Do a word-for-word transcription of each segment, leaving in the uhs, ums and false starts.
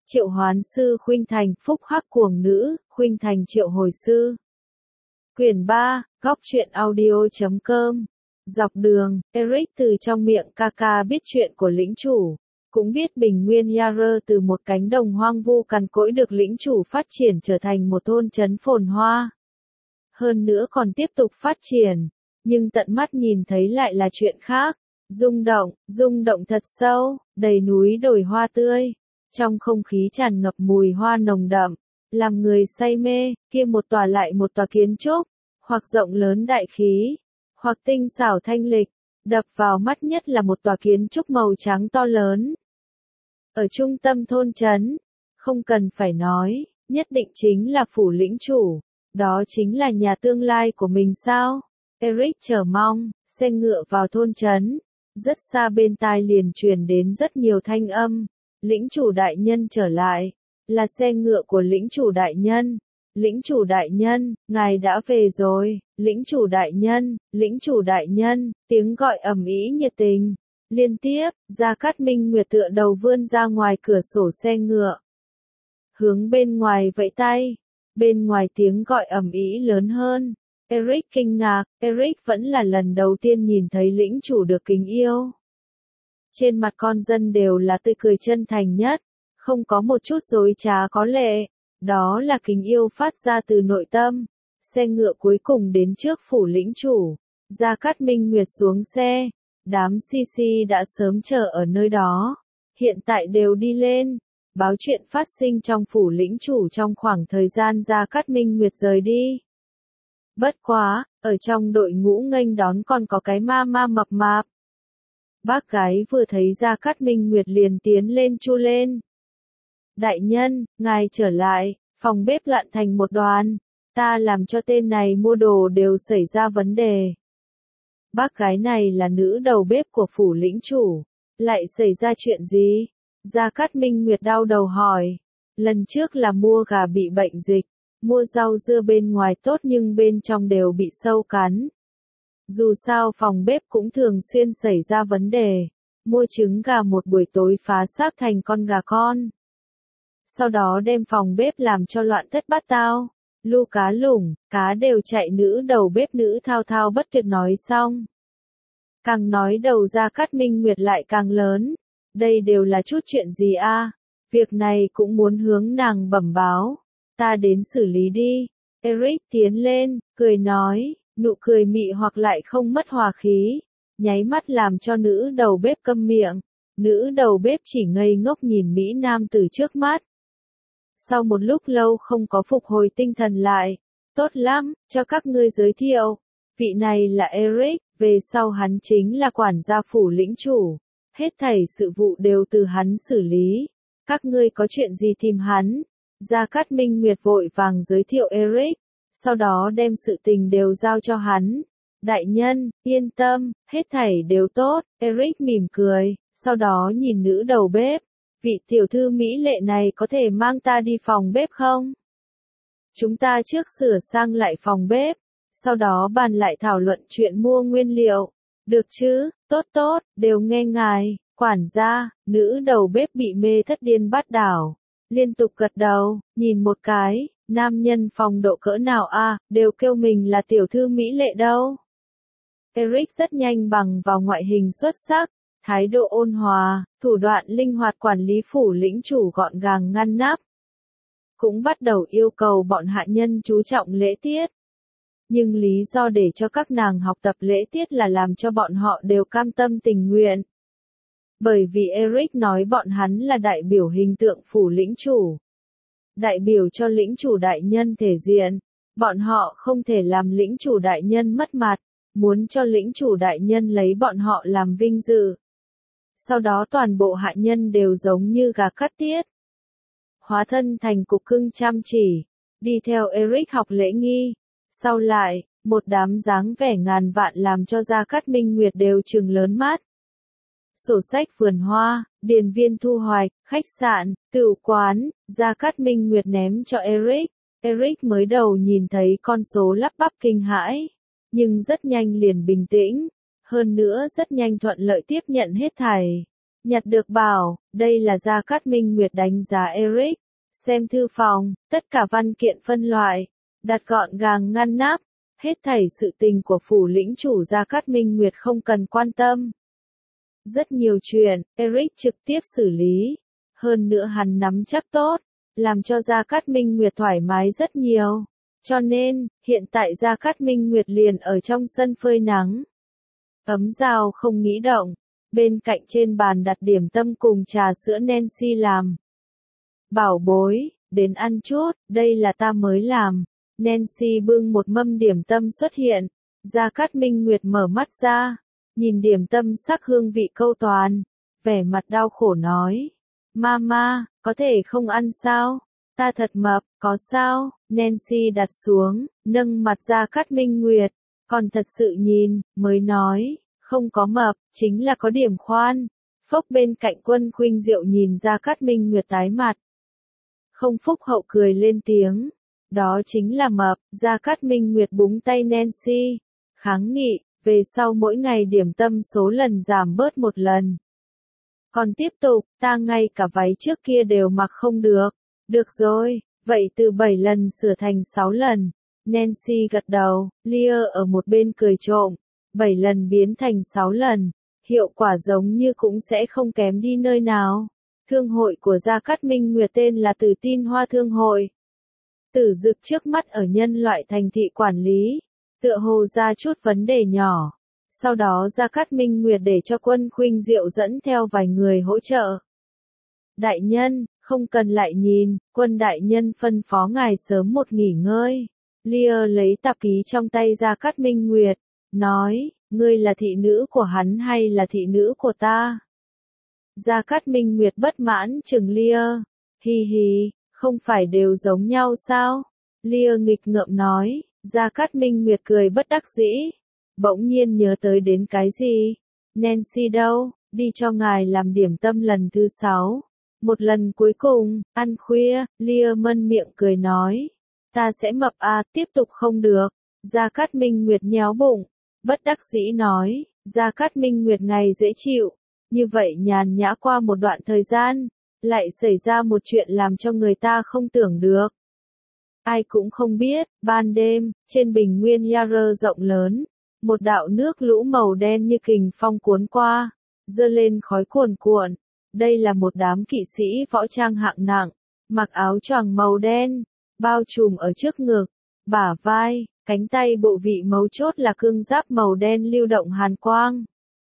Triệu hoán sư Khuynh Thành, phúc hắc cuồng nữ, Khuynh Thành triệu hồi sư. Quyển ba, góc truyện audio chấm com. Dọc đường, Eric từ trong miệng Kaka biết chuyện của lĩnh chủ, cũng biết bình nguyên Yaru từ một cánh đồng hoang vu cằn cỗi được lĩnh chủ phát triển trở thành một thôn trấn phồn hoa. Hơn nữa còn tiếp tục phát triển, nhưng tận mắt nhìn thấy lại là chuyện khác. Rung động, rung động thật sâu, đầy núi đồi hoa tươi. Trong không khí tràn ngập mùi hoa nồng đậm, làm người say mê, kia một tòa lại một tòa kiến trúc, hoặc rộng lớn đại khí, hoặc tinh xảo thanh lịch, đập vào mắt nhất là một tòa kiến trúc màu trắng to lớn. Ở trung tâm thôn trấn, không cần phải nói, nhất định chính là phủ lĩnh chủ, đó chính là nhà tương lai của mình sao? Eric chờ mong, xe ngựa vào thôn trấn, rất xa bên tai liền truyền đến rất nhiều thanh âm. Lĩnh chủ đại nhân trở lại, là xe ngựa của lĩnh chủ đại nhân. Lĩnh chủ đại nhân, ngài đã về rồi. Lĩnh chủ đại nhân, lĩnh chủ đại nhân, tiếng gọi ầm ĩ nhiệt tình. Liên tiếp, Gia Cát Minh Nguyệt tựa đầu vươn ra ngoài cửa sổ xe ngựa. Hướng bên ngoài vẫy tay, bên ngoài tiếng gọi ầm ĩ lớn hơn. Eric kinh ngạc, Eric vẫn là lần đầu tiên nhìn thấy lĩnh chủ được kính yêu. Trên mặt con dân đều là tươi cười chân thành nhất, không có một chút dối trá có lệ, đó là kính yêu phát ra từ nội tâm. Xe ngựa cuối cùng đến trước phủ lĩnh chủ, Gia Cát Minh Nguyệt xuống xe, đám si si đã sớm chờ ở nơi đó, hiện tại đều đi lên, báo chuyện phát sinh trong phủ lĩnh chủ trong khoảng thời gian Gia Cát Minh Nguyệt rời đi. Bất quá, ở trong đội ngũ nghênh đón còn có cái ma ma mập mạp. Bác gái vừa thấy Gia Cát Minh Nguyệt liền tiến lên chu lên. Đại nhân, ngài trở lại, phòng bếp loạn thành một đoàn, ta làm cho tên này mua đồ đều xảy ra vấn đề. Bác gái này là nữ đầu bếp của phủ lĩnh chủ, lại xảy ra chuyện gì? Gia Cát Minh Nguyệt đau đầu hỏi. Lần trước là mua gà bị bệnh dịch, mua rau dưa bên ngoài tốt nhưng bên trong đều bị sâu cắn. Dù sao phòng bếp cũng thường xuyên xảy ra vấn đề, mua trứng gà một buổi tối phá xác thành con gà con. Sau đó đem phòng bếp làm cho loạn thất bát tao, lu cá lủng, cá đều chạy. Nữ đầu bếp nữ thao thao bất tuyệt nói xong. Càng nói đầu Gia Cát Minh Nguyệt lại càng lớn, đây đều là chút chuyện gì a? À? Việc này cũng muốn hướng nàng bẩm báo, ta đến xử lý đi. Eric tiến lên, cười nói. Nụ cười mị hoặc lại không mất hòa khí, nháy mắt làm cho nữ đầu bếp câm miệng. Nữ đầu bếp chỉ ngây ngốc nhìn Mỹ Nam từ trước mắt. Sau một lúc lâu không có phục hồi tinh thần lại. Tốt lắm, cho các ngươi giới thiệu. Vị này là Eric, về sau hắn chính là quản gia phủ lĩnh chủ. Hết thảy sự vụ đều từ hắn xử lý. Các ngươi có chuyện gì tìm hắn? Gia Cát Minh Nguyệt vội vàng giới thiệu Eric. Sau đó đem sự tình đều giao cho hắn. Đại nhân, yên tâm, hết thảy đều tốt. Eric mỉm cười, sau đó nhìn nữ đầu bếp. Vị tiểu thư mỹ lệ này có thể mang ta đi phòng bếp không? Chúng ta trước sửa sang lại phòng bếp, sau đó bàn lại thảo luận chuyện mua nguyên liệu. Được chứ, tốt tốt, đều nghe ngài. Quản gia, nữ đầu bếp bị mê thất điên bát đảo. Liên tục gật đầu, nhìn một cái. Nam nhân phong độ cỡ nào a, à, đều kêu mình là tiểu thư mỹ lệ đâu. Eric rất nhanh bằng vào ngoại hình xuất sắc, thái độ ôn hòa, thủ đoạn linh hoạt quản lý phủ lĩnh chủ gọn gàng ngăn nắp. Cũng bắt đầu yêu cầu bọn hạ nhân chú trọng lễ tiết. Nhưng lý do để cho các nàng học tập lễ tiết là làm cho bọn họ đều cam tâm tình nguyện. Bởi vì Eric nói bọn hắn là đại biểu hình tượng phủ lĩnh chủ. Đại biểu cho lĩnh chủ đại nhân thể diện, bọn họ không thể làm lĩnh chủ đại nhân mất mặt, muốn cho lĩnh chủ đại nhân lấy bọn họ làm vinh dự. Sau đó toàn bộ hạ nhân đều giống như gà cắt tiết. Hóa thân thành cục cưng chăm chỉ, đi theo Eric học lễ nghi. Sau lại, một đám dáng vẻ ngàn vạn làm cho Gia Cát Minh Nguyệt đều trừng lớn mắt. Sổ sách vườn hoa, điền viên thu hoạch, khách sạn, tửu quán, Gia Cát Minh Nguyệt ném cho Eric. Eric mới đầu nhìn thấy con số lắp bắp kinh hãi, nhưng rất nhanh liền bình tĩnh, hơn nữa rất nhanh thuận lợi tiếp nhận hết thảy. Nhặt được bảo, đây là Gia Cát Minh Nguyệt đánh giá Eric. Xem thư phòng, tất cả văn kiện phân loại, đặt gọn gàng ngăn nắp. Hết thảy sự tình của phủ lĩnh chủ Gia Cát Minh Nguyệt không cần quan tâm. Rất nhiều chuyện, Eric trực tiếp xử lý. Hơn nữa hắn nắm chắc tốt, làm cho Gia Cát Minh Nguyệt thoải mái rất nhiều. Cho nên, hiện tại Gia Cát Minh Nguyệt liền ở trong sân phơi nắng. Ấm dao không nghĩ động, bên cạnh trên bàn đặt điểm tâm cùng trà sữa Nancy làm. Bảo bối, đến ăn chút, đây là ta mới làm. Nancy bưng một mâm điểm tâm xuất hiện. Gia Cát Minh Nguyệt mở mắt ra, nhìn điểm tâm sắc hương vị câu toàn, vẻ mặt đau khổ nói. Mama, có thể không ăn sao? Ta thật mập, có sao? Nancy đặt xuống, nâng mặt Gia Cát Minh Nguyệt, còn thật sự nhìn, mới nói, không có mập, chính là có điểm khoan. Phốc bên cạnh Quân Khuynh Diệu nhìn Gia Cát Minh Nguyệt tái mặt. Không phúc hậu cười lên tiếng. Đó chính là mập. Gia Cát Minh Nguyệt búng tay Nancy. Kháng nghị, về sau mỗi ngày điểm tâm số lần giảm bớt một lần. Còn tiếp tục, ta ngay cả váy trước kia đều mặc không được. Được rồi, vậy từ bảy lần sửa thành sáu lần. Nancy gật đầu, Leah ở một bên cười trộm. bảy lần biến thành sáu lần. Hiệu quả giống như cũng sẽ không kém đi nơi nào. Thương hội của Gia Cát Minh Nguyệt tên là Tử Tin Hoa Thương hội. Tử Dực trước mắt ở nhân loại thành thị quản lý, tựa hồ ra chút vấn đề nhỏ. Sau đó Gia Cát Minh Nguyệt để cho Quân Khuynh Diệu dẫn theo vài người hỗ trợ. Đại nhân, không cần lại nhìn, Quân đại nhân phân phó ngài sớm một nghỉ ngơi. Leah lấy tạp ký trong tay Gia Cát Minh Nguyệt, nói, ngươi là thị nữ của hắn hay là thị nữ của ta? Gia Cát Minh Nguyệt bất mãn chừng Leah, hi hi, không phải đều giống nhau sao? Leah nghịch ngợm nói. Gia Cát Minh Nguyệt cười bất đắc dĩ, bỗng nhiên nhớ tới đến cái gì? Nancy đâu, đi cho ngài làm điểm tâm lần thứ sáu. Một lần cuối cùng, ăn khuya, Leah mân miệng cười nói. Ta sẽ mập à, tiếp tục không được. Gia Cát Minh Nguyệt nhéo bụng, bất đắc dĩ nói. Gia Cát Minh Nguyệt ngày dễ chịu, như vậy nhàn nhã qua một đoạn thời gian, lại xảy ra một chuyện làm cho người ta không tưởng được. Ai cũng không biết, ban đêm, trên bình nguyên Yarr rộng lớn, một đạo nước lũ màu đen như kình phong cuốn qua, dơ lên khói cuồn cuộn. Đây là một đám kỵ sĩ võ trang hạng nặng, mặc áo choàng màu đen, bao trùm ở trước ngực, bả vai, cánh tay, bộ vị mấu chốt là cương giáp màu đen lưu động hàn quang.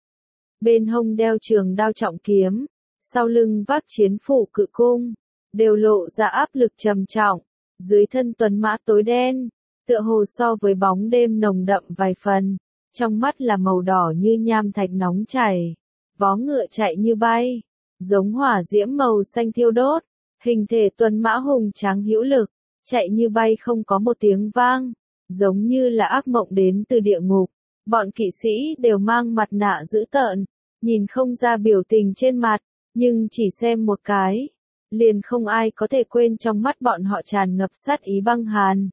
Bên hông đeo trường đao trọng kiếm, sau lưng vác chiến phủ cự cung, đều lộ ra áp lực trầm trọng. Dưới thân tuấn mã tối đen, tựa hồ so với bóng đêm nồng đậm vài phần, trong mắt là màu đỏ như nham thạch nóng chảy, vó ngựa chạy như bay, giống hỏa diễm màu xanh thiêu đốt, hình thể tuấn mã hùng tráng hữu lực, chạy như bay không có một tiếng vang, giống như là ác mộng đến từ địa ngục. Bọn kỵ sĩ đều mang mặt nạ dữ tợn, nhìn không ra biểu tình trên mặt, nhưng chỉ xem một cái, liền không ai có thể quên trong mắt bọn họ tràn ngập sát ý băng hàn.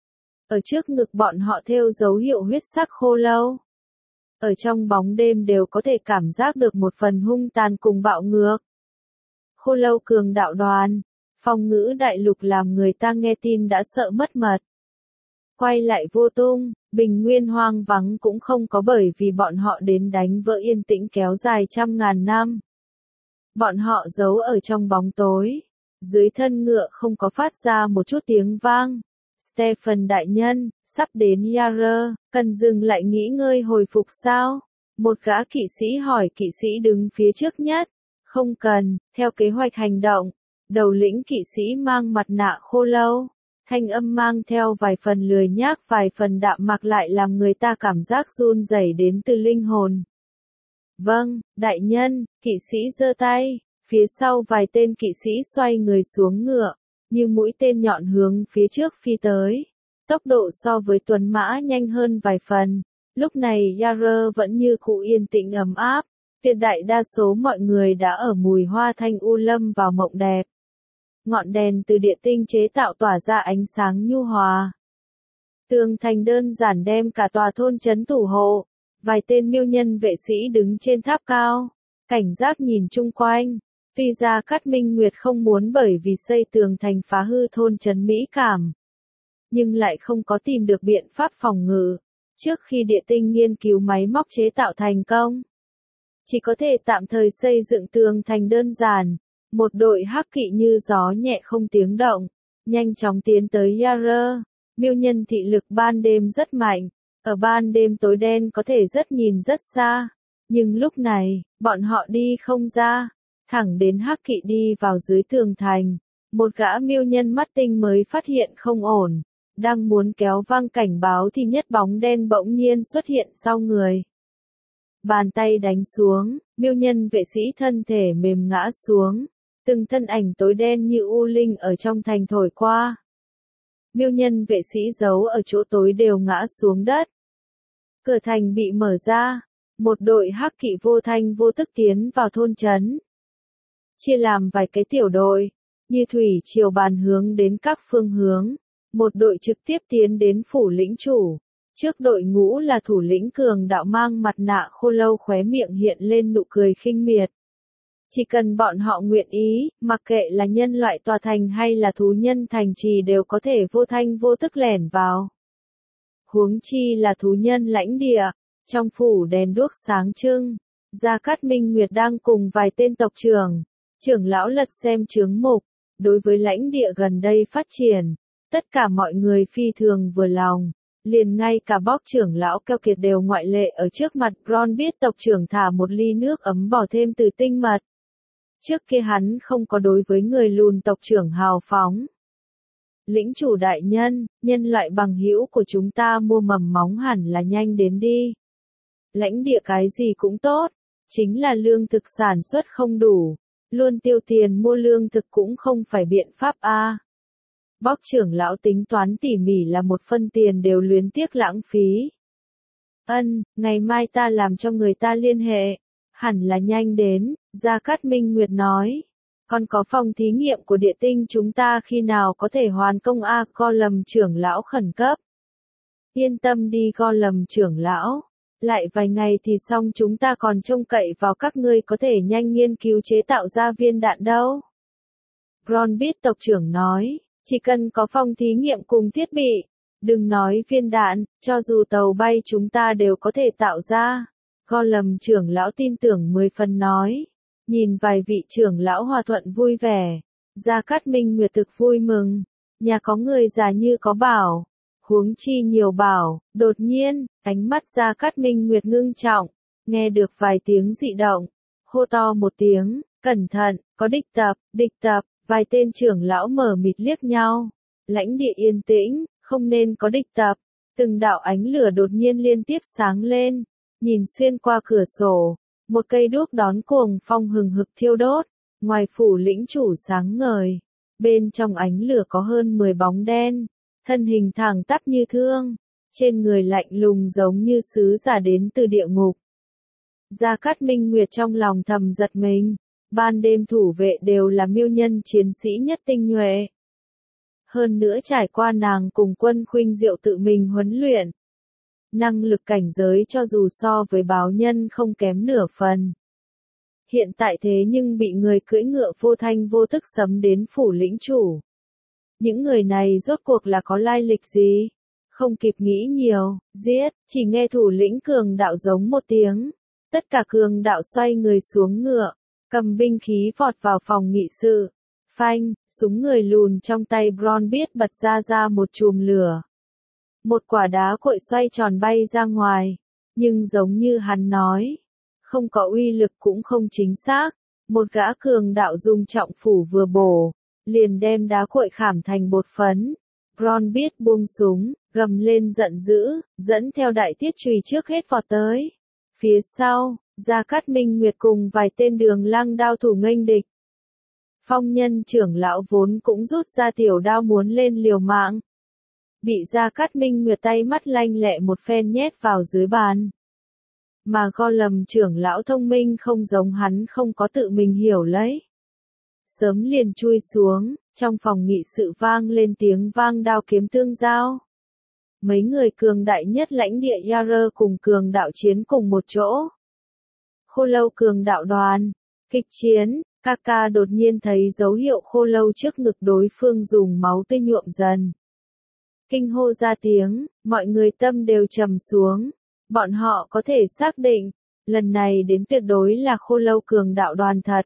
Ở trước ngực bọn họ thêu dấu hiệu huyết sắc khô lâu. Ở trong bóng đêm đều có thể cảm giác được một phần hung tàn cùng bạo ngược. Khô lâu cường đạo đoàn, phong ngữ đại lục làm người ta nghe tin đã sợ mất mật. Quay lại vô tung, bình nguyên hoang vắng cũng không có bởi vì bọn họ đến đánh vỡ yên tĩnh kéo dài trăm ngàn năm. Bọn họ giấu ở trong bóng tối, dưới thân ngựa không có phát ra một chút tiếng vang. Stephen đại nhân, sắp đến Yarr, cần dừng lại nghỉ ngơi hồi phục sao? Một gã kỵ sĩ hỏi kỵ sĩ đứng phía trước nhất. Không cần, theo kế hoạch hành động. Đầu lĩnh kỵ sĩ mang mặt nạ khô lâu. Thanh âm mang theo vài phần lười nhác, vài phần đạm mạc lại làm người ta cảm giác run rẩy đến từ linh hồn. Vâng, đại nhân, kỵ sĩ giơ tay, phía sau vài tên kỵ sĩ xoay người xuống ngựa, như mũi tên nhọn hướng phía trước phi tới. Tốc độ so với tuấn mã nhanh hơn vài phần. Lúc này Yarr vẫn như cũ yên tĩnh ấm áp, tuyệt đại đa số mọi người đã ở mùi hoa thanh u lâm vào mộng đẹp. Ngọn đèn từ địa tinh chế tạo tỏa ra ánh sáng nhu hòa. Tường thành đơn giản đem cả tòa thôn trấn thủ hộ. Vài tên miêu nhân vệ sĩ đứng trên tháp cao, cảnh giác nhìn chung quanh. Tuy Gia Cát Minh Nguyệt không muốn bởi vì xây tường thành phá hư thôn trấn Mỹ Cảm, nhưng lại không có tìm được biện pháp phòng ngự. Trước khi địa tinh nghiên cứu máy móc chế tạo thành công, chỉ có thể tạm thời xây dựng tường thành đơn giản. Một đội hắc kỵ như gió nhẹ không tiếng động, nhanh chóng tiến tới Yara. Miêu nhân thị lực ban đêm rất mạnh, ở ban đêm tối đen có thể rất nhìn rất xa, nhưng lúc này, bọn họ đi không ra, thẳng đến hắc kỵ đi vào dưới tường thành. Một gã miêu nhân mắt tinh mới phát hiện không ổn, đang muốn kéo vang cảnh báo thì nhất bóng đen bỗng nhiên xuất hiện sau người. Bàn tay đánh xuống, miêu nhân vệ sĩ thân thể mềm ngã xuống, từng thân ảnh tối đen như u linh ở trong thành thổi qua. Miêu nhân vệ sĩ giấu ở chỗ tối đều ngã xuống đất. Cửa thành bị mở ra, một đội hắc kỵ vô thanh vô tức tiến vào thôn trấn. Chia làm vài cái tiểu đội, như thủy triều bàn hướng đến các phương hướng. Một đội trực tiếp tiến đến phủ lĩnh chủ. Trước đội ngũ là thủ lĩnh cường đạo mang mặt nạ khô lâu, khóe miệng hiện lên nụ cười khinh miệt. Chỉ cần bọn họ nguyện ý, mặc kệ là nhân loại tòa thành hay là thú nhân thành trì đều có thể vô thanh vô tức lẻn vào. Huống chi là thú nhân lãnh địa, trong phủ đèn đuốc sáng trưng, Gia Cát Minh Nguyệt đang cùng vài tên tộc trưởng, trưởng lão lật xem chướng mục. Đối với lãnh địa gần đây phát triển, tất cả mọi người phi thường vừa lòng. Liền ngay cả bóc trưởng lão keo kiệt đều ngoại lệ. Ở trước mặt Ron biết tộc trưởng thả một ly nước ấm bỏ thêm từ tinh mật. Trước kia hắn không có đối với người lùn tộc trưởng hào phóng. Lĩnh chủ đại nhân, nhân loại bằng hữu của chúng ta mua mầm móng hẳn là nhanh đến đi. Lãnh địa cái gì cũng tốt, chính là lương thực sản xuất không đủ, luôn tiêu tiền mua lương thực cũng không phải biện pháp a. Bóc trưởng lão tính toán tỉ mỉ là một phân tiền đều luyến tiếc lãng phí. Ân, ngày mai ta làm cho người ta liên hệ. Hẳn là nhanh đến, Gia Cát Minh Nguyệt nói. Còn có phòng thí nghiệm của địa tinh chúng ta khi nào có thể hoàn công a? Gollum trưởng lão khẩn cấp. Yên tâm đi Gollum trưởng lão. Lại vài ngày thì xong, chúng ta còn trông cậy vào các ngươi có thể nhanh nghiên cứu chế tạo ra viên đạn đâu. Ron biết tộc trưởng nói. Chỉ cần có phòng thí nghiệm cùng thiết bị, đừng nói viên đạn, cho dù tàu bay chúng ta đều có thể tạo ra. Gollum trưởng lão tin tưởng mười phần nói. Nhìn vài vị trưởng lão hòa thuận vui vẻ, Gia Cát Minh Nguyệt thực vui mừng. Nhà có người già như có bảo, huống chi nhiều bảo. Đột nhiên, ánh mắt Gia Cát Minh Nguyệt ngưng trọng, nghe được vài tiếng dị động, hô to một tiếng, cẩn thận, có địch tập, địch tập. Vài tên trưởng lão mở mịt liếc nhau. Lãnh địa yên tĩnh, không nên có địch tập. Từng đạo ánh lửa đột nhiên liên tiếp sáng lên. Nhìn xuyên qua cửa sổ, một cây đuốc đón cuồng phong hừng hực thiêu đốt. Ngoài phủ lĩnh chủ sáng ngời, bên trong ánh lửa có hơn mười bóng đen, thân hình thẳng tắp như thương, trên người lạnh lùng giống như sứ giả đến từ địa ngục. Gia Cát Minh Nguyệt trong lòng thầm giật mình. Ban đêm thủ vệ đều là miêu nhân chiến sĩ nhất tinh nhuệ. Hơn nữa trải qua nàng cùng Quân Khuynh Diệu tự mình huấn luyện. Năng lực cảnh giới cho dù so với báo nhân không kém nửa phần. Hiện tại thế nhưng bị người cưỡi ngựa vô thanh vô tức sấm đến phủ lĩnh chủ. Những người này rốt cuộc là có lai lịch gì? Không kịp nghĩ nhiều, giết, chỉ nghe thủ lĩnh cường đạo giống một tiếng. Tất cả cường đạo xoay người xuống ngựa. Cầm binh khí vọt vào phòng nghị sự. Phanh, súng người lùn trong tay Bron biết bật ra ra một chùm lửa. Một quả đá cội xoay tròn bay ra ngoài. Nhưng giống như hắn nói, không có uy lực cũng không chính xác. Một gã cường đạo dùng trọng phủ vừa bổ, liền đem đá cội khảm thành bột phấn. Bron biết buông súng, gầm lên giận dữ, dẫn theo đại thiết chùy trước hết vọt tới. Phía sau, Gia Cát Minh Nguyệt cùng vài tên đường lang đao thủ nghênh địch. Phong nhân trưởng lão vốn cũng rút ra tiểu đao muốn lên liều mạng. Bị Gia Cát Minh Nguyệt tay mắt lanh lẹ một phen nhét vào dưới bàn. Mà Gollum trưởng lão thông minh không giống hắn, không có tự mình hiểu lấy. Sớm liền chui xuống, trong phòng nghị sự vang lên tiếng vang đao kiếm tương giao. Mấy người cường đại nhất lãnh địa Yara cùng cường đạo chiến cùng một chỗ. Khô lâu cường đạo đoàn. Kịch chiến, Kaka đột nhiên thấy dấu hiệu khô lâu trước ngực đối phương dùng máu tươi nhuộm dần. Kinh hô ra tiếng, mọi người tâm đều trầm xuống. Bọn họ có thể xác định, lần này đến tuyệt đối là khô lâu cường đạo đoàn thật.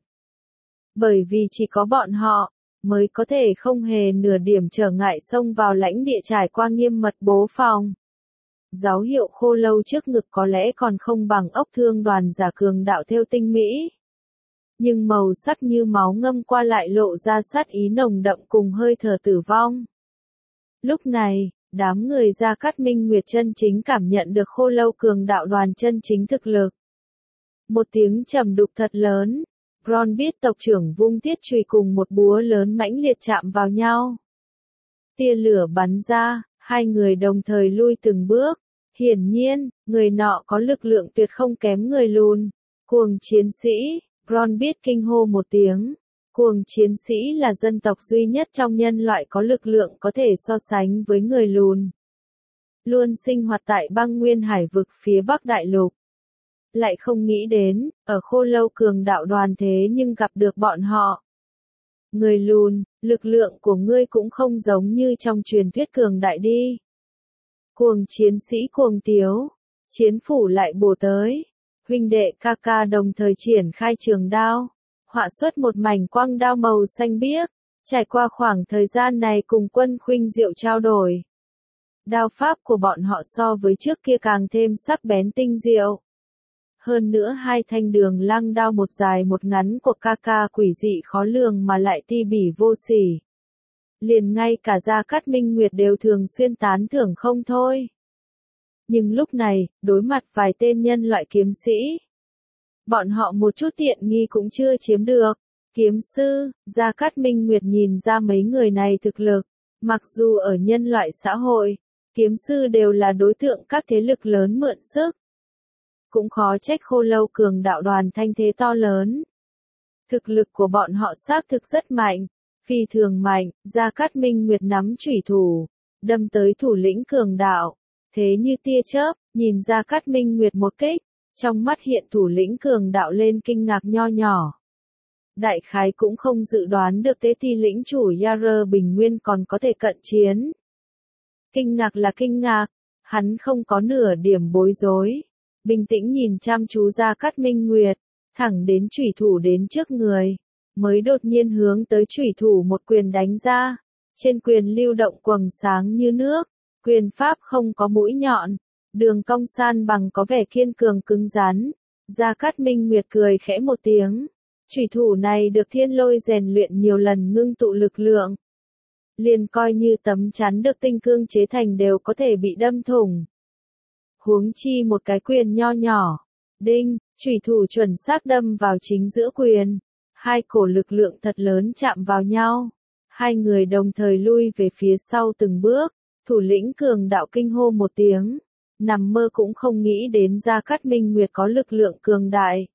Bởi vì chỉ có bọn họ, mới có thể không hề nửa điểm trở ngại xông vào lãnh địa trải qua nghiêm mật bố phòng. Dấu hiệu khô lâu trước ngực có lẽ còn không bằng ốc thương đoàn giả cường đạo theo tinh mỹ. Nhưng màu sắc như máu ngâm qua lại lộ ra sát ý nồng đậm cùng hơi thở tử vong. Lúc này, đám người Gia Cát Minh Nguyệt chân chính cảm nhận được khô lâu cường đạo đoàn chân chính thực lực. Một tiếng trầm đục thật lớn, Ron biết tộc trưởng vung thiết chùy cùng một búa lớn mãnh liệt chạm vào nhau. Tia lửa bắn ra, hai người đồng thời lui từng bước. Hiển nhiên, người nọ có lực lượng tuyệt không kém người lùn. Cuồng chiến sĩ, Ron biết kinh hô một tiếng. Cuồng chiến sĩ là dân tộc duy nhất trong nhân loại có lực lượng có thể so sánh với người lùn. Luôn sinh hoạt tại băng nguyên hải vực phía Bắc Đại Lục. Lại không nghĩ đến, ở khô lâu cường đạo đoàn thế nhưng gặp được bọn họ. Người lùn, lực lượng của ngươi cũng không giống như trong truyền thuyết cường đại đi. Cuồng chiến sĩ cuồng tiếu, chiến phủ lại bổ tới. Huynh đệ Kaka đồng thời triển khai trường đao, họa xuất một mảnh quang đao màu xanh biếc, trải qua khoảng thời gian này cùng Quân Khuynh Diệu trao đổi. Đao pháp của bọn họ so với trước kia càng thêm sắc bén tinh diệu. Hơn nữa hai thanh đường lăng đao một dài một ngắn của Kaka quỷ dị khó lường mà lại ti bỉ vô sỉ. Liền ngay cả Gia Cát Minh Nguyệt đều thường xuyên tán thưởng không thôi. Nhưng lúc này, đối mặt vài tên nhân loại kiếm sĩ, bọn họ một chút tiện nghi cũng chưa chiếm được. Kiếm sư, Gia Cát Minh Nguyệt nhìn ra mấy người này thực lực, mặc dù ở nhân loại xã hội, kiếm sư đều là đối tượng các thế lực lớn mượn sức. Cũng khó trách khô lâu cường đạo đoàn thanh thế to lớn. Thực lực của bọn họ xác thực rất mạnh, phi thường mạnh. Gia Cát Minh Nguyệt nắm chủy thủ, đâm tới thủ lĩnh cường đạo, thế như tia chớp, nhìn Gia Cát Minh Nguyệt một kích, trong mắt hiện thủ lĩnh cường đạo lên kinh ngạc nho nhỏ. Đại khái cũng không dự đoán được tế thi lĩnh chủ Yara Bình Nguyên còn có thể cận chiến. Kinh ngạc là kinh ngạc, hắn không có nửa điểm bối rối. Bình tĩnh nhìn chăm chú Gia Cát Minh Nguyệt, thẳng đến chủy thủ đến trước người, mới đột nhiên hướng tới chủy thủ một quyền đánh ra. Trên quyền lưu động quầng sáng như nước, quyền pháp không có mũi nhọn, đường cong san bằng có vẻ kiên cường cứng rắn. Gia Cát Minh Nguyệt cười khẽ một tiếng. Chủy thủ này được thiên lôi rèn luyện nhiều lần ngưng tụ lực lượng. Liền coi như tấm chắn được tinh cương chế thành đều có thể bị đâm thủng. Huống chi một cái quyền nho nhỏ. Đinh, chủy thủ chuẩn xác đâm vào chính giữa quyền. Hai cổ lực lượng thật lớn chạm vào nhau. Hai người đồng thời lui về phía sau từng bước. Thủ lĩnh cường đạo kinh hô một tiếng. Nằm mơ cũng không nghĩ đến Gia Cát Minh Nguyệt có lực lượng cường đại.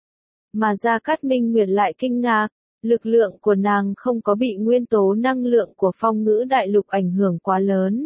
Mà Gia Cát Minh Nguyệt lại kinh ngạc. Lực lượng của nàng không có bị nguyên tố năng lượng của phong ngữ đại lục ảnh hưởng quá lớn.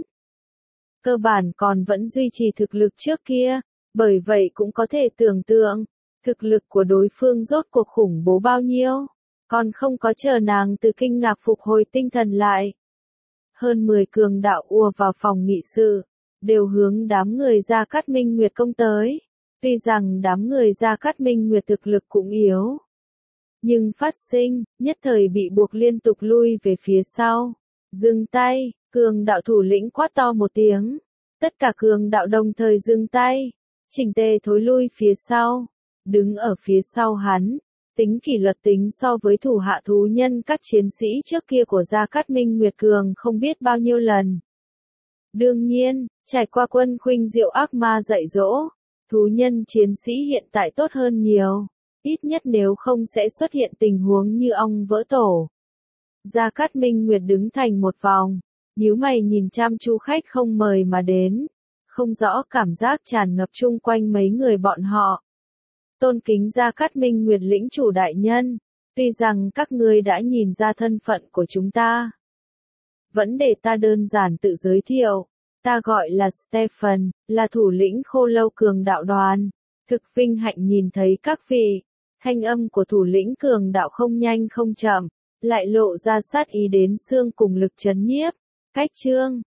Cơ bản còn vẫn duy trì thực lực trước kia, bởi vậy cũng có thể tưởng tượng, thực lực của đối phương rốt cuộc khủng bố bao nhiêu, còn không có chờ nàng từ kinh ngạc phục hồi tinh thần lại. Hơn mười cường đạo ùa vào phòng nghị sự, đều hướng đám người Gia Cát Minh Nguyệt công tới, tuy rằng đám người Gia Cát Minh Nguyệt thực lực cũng yếu. Nhưng phát sinh, nhất thời bị buộc liên tục lui về phía sau. Dừng tay, cường đạo thủ lĩnh quát to một tiếng. Tất cả cường đạo đồng thời dừng tay. Chỉnh tề thối lui phía sau. Đứng ở phía sau hắn. Tính kỷ luật tính so với thủ hạ thú nhân các chiến sĩ trước kia của Gia Cát Minh Nguyệt cường không biết bao nhiêu lần. Đương nhiên, trải qua Quân Khuynh Diệu ác ma dạy dỗ, thú nhân chiến sĩ hiện tại tốt hơn nhiều. Ít nhất nếu không sẽ xuất hiện tình huống như ong vỡ tổ. Gia Cát Minh Nguyệt đứng thành một vòng, nhíu mày nhìn chăm chú khách không mời mà đến, không rõ cảm giác tràn ngập chung quanh mấy người bọn họ. Tôn kính Gia Cát Minh Nguyệt lĩnh chủ đại nhân, tuy rằng các ngươi đã nhìn ra thân phận của chúng ta. Vẫn để ta đơn giản tự giới thiệu, ta gọi là Stephen, là thủ lĩnh khô lâu cường đạo đoàn. Thực vinh hạnh nhìn thấy các vị. Thanh âm của thủ lĩnh cường đạo không nhanh không chậm, lại lộ ra sát ý đến xương cùng lực chấn nhiếp. Cách chương